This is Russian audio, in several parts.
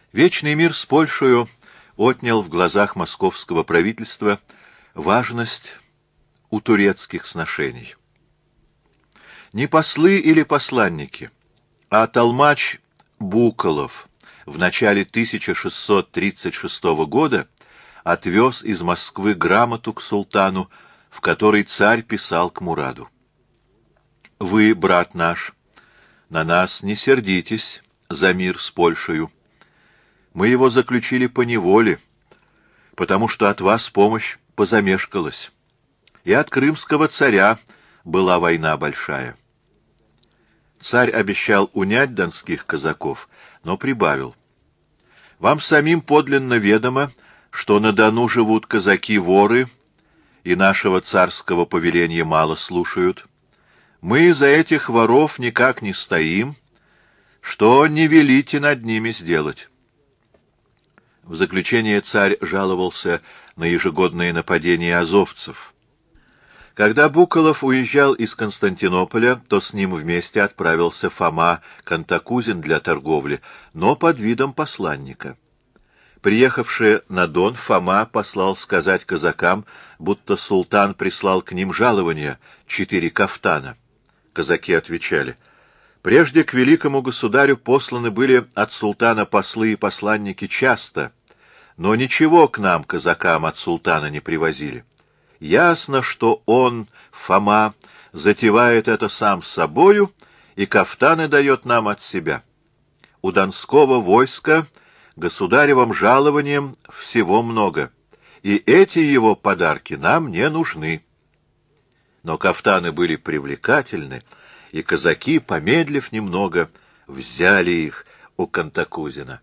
Вечный мир с Польшею отнял в глазах московского правительства важность у турецких сношений. Не послы или посланники, а толмач Буколов в начале 1636 года отвез из Москвы грамоту к султану, в которой царь писал к Мураду: «Вы, брат наш, на нас не сердитесь за мир с Польшею. Мы его заключили по неволе, потому что от вас помощь позамешкалась. И от крымского царя была война большая». Царь обещал унять донских казаков, но прибавил: «Вам самим подлинно ведомо, что на Дону живут казаки-воры, и нашего царского повеления мало слушают. Мы за этих воров никак не стоим, что не велите над ними сделать». В заключение царь жаловался на ежегодные нападения азовцев. Когда Буколов уезжал из Константинополя, то с ним вместе отправился Фома Кантакузин для торговли, но под видом посланника. Приехавший на Дон, Фома послал сказать казакам, будто султан прислал к ним жалование 4 кафтана. Казаки отвечали: «Прежде к великому государю посланы были от султана послы и посланники часто, но ничего к нам, казакам, от султана не привозили. Ясно, что он, Фома, затевает это сам с собою и кафтаны дает нам от себя. У донского войска государевым жалованием всего много, и эти его подарки нам не нужны». Но кафтаны были привлекательны, и казаки, помедлив немного, взяли их у Кантакузина.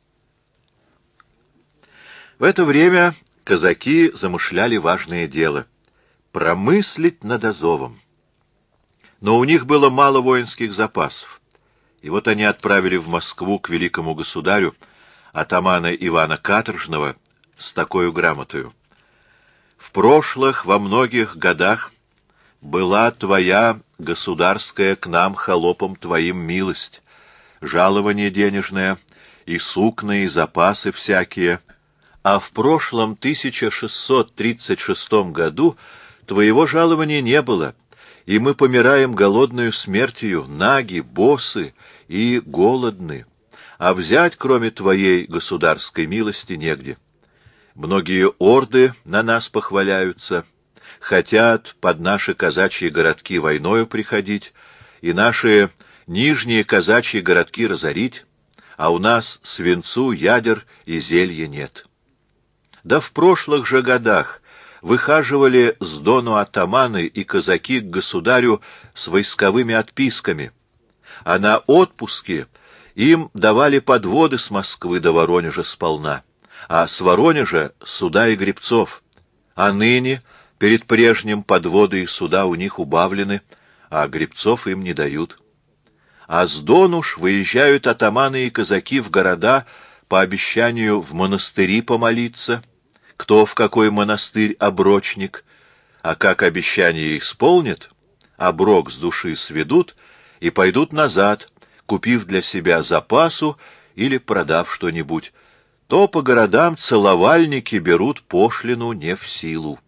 В это время казаки замышляли важное дело — промыслить над Азовом. Но у них было мало воинских запасов, и вот они отправили в Москву к великому государю атамана Ивана Каторжного с такой грамотою: «В прошлых во многих годах была твоя государская к нам, холопам твоим, милость, жалование денежное и сукна, и запасы всякие, а в прошлом 1636 году твоего жалования не было, и мы помираем голодную смертью, наги, босы и голодны, а взять, кроме твоей государской милости, негде. Многие орды на нас похваляются, хотят под наши казачьи городки войною приходить и наши нижние казачьи городки разорить, а у нас свинцу, ядер и зелья нет. Да в прошлых же годах выхаживали с Дону атаманы и казаки к государю с войсковыми отписками, а на отпуске им давали подводы с Москвы до Воронежа сполна, а с Воронежа суда и гребцов, а ныне перед прежним подводы и суда у них убавлены, а гребцов им не дают. А с Донуш выезжают атаманы и казаки в города по обещанию в монастыри помолиться, кто в какой монастырь оброчник, а как обещание исполнят, оброк с души сведут и пойдут назад, купив для себя запасу или продав что-нибудь, то по городам целовальники берут пошлину не в силу.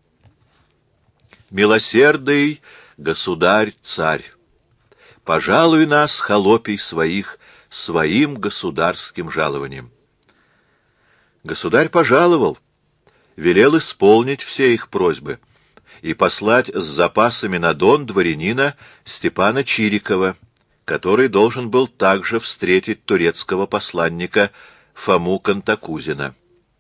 Милосердный государь-царь, пожалуй нас, холопий своих, своим государским жалованием. Государь пожаловал, велел исполнить все их просьбы и послать с запасами на Дон дворянина Степана Чирикова, который должен был также встретить турецкого посланника Фому Кантакузина.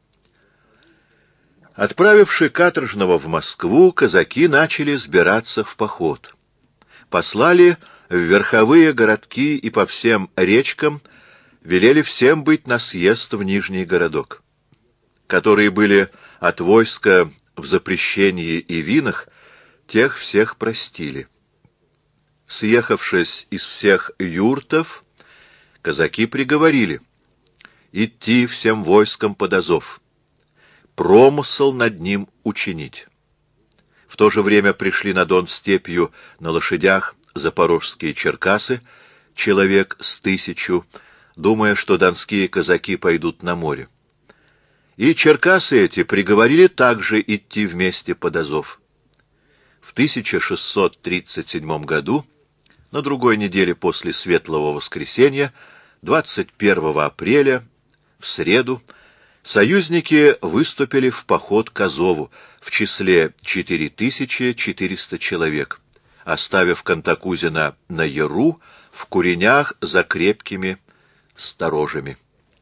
Отправивши Каторжного в Москву, казаки начали сбираться в поход. Послали в верховые городки и по всем речкам велели всем быть на съезд в Нижний городок. Которые были от войска в запрещении и винах, тех всех простили. Съехавшись из всех юртов, казаки приговорили идти всем войском под Азов, промысл над ним учинить. В то же время пришли на Дон степью на лошадях запорожские черкасы, человек с 1000, думая, что донские казаки пойдут на море. И черкасы эти приговорили также идти вместе под Азов. В 1637 году, на другой неделе после Светлого Воскресенья, 21 апреля, в среду, союзники выступили в поход к Азову в числе 4400 человек, оставив Кантакузина на яру в куренях за крепкими сторожами.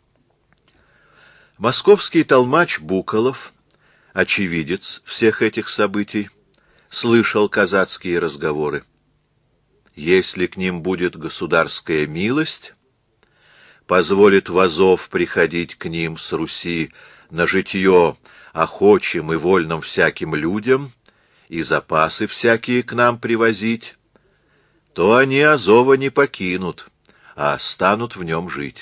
Московский толмач Буколов, очевидец всех этих событий, слышал казацкие разговоры. Если к ним будет государская милость, позволит в Азов приходить к ним с Руси на житье охочим и вольным всяким людям и запасы всякие к нам привозить, то они Азова не покинут, а станут в нем жить.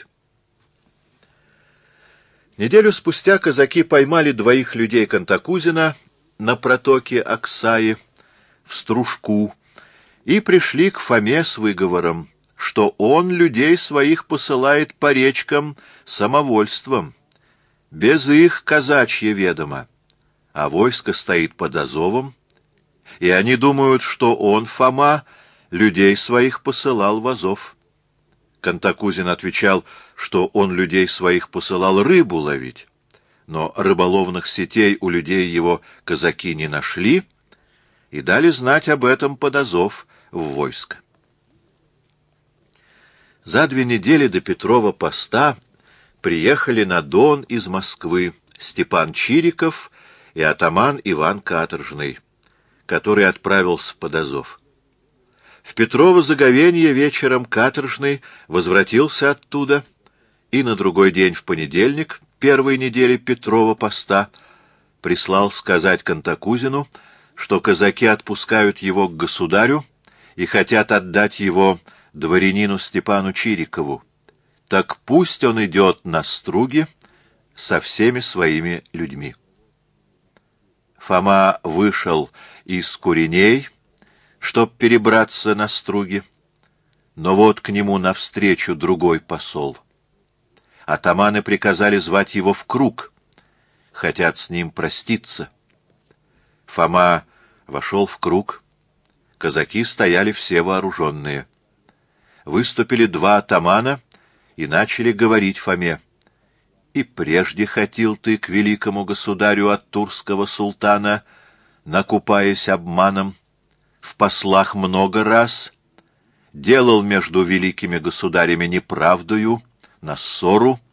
Неделю спустя казаки поймали двоих людей Кантакузина на протоке Аксаи в Стружку и пришли к Фоме с выговором, что он людей своих посылает по речкам самовольством, без их казачье ведомо, а войско стоит под Азовом, и они думают, что он, Фома, людей своих посылал в Азов. Кантакузин отвечал, что он людей своих посылал рыбу ловить, но рыболовных сетей у людей его казаки не нашли и дали знать об этом под Азов в войско. За 2 недели до Петрова поста приехали на Дон из Москвы Степан Чириков и атаман Иван Каторжный, который отправился под Азов. В Петрово-Заговенье вечером Каторжный возвратился оттуда, и на другой день, в понедельник, первой недели Петрова поста, прислал сказать Кантакузину, что казаки отпускают его к государю и хотят отдать его дворянину Степану Чирикову. Так пусть он идет на Струги со всеми своими людьми. Фома вышел из куреней, чтоб перебраться на Струги, но вот к нему навстречу другой посол. Атаманы приказали звать его в круг, хотят с ним проститься. Фома вошел в круг, казаки стояли все вооруженные. Выступили 2 атамана и начали говорить Фоме: «И прежде хотел ты к великому государю от турского султана, накупаясь обманом, в послах много раз, делал между великими государями неправдою, на ссору,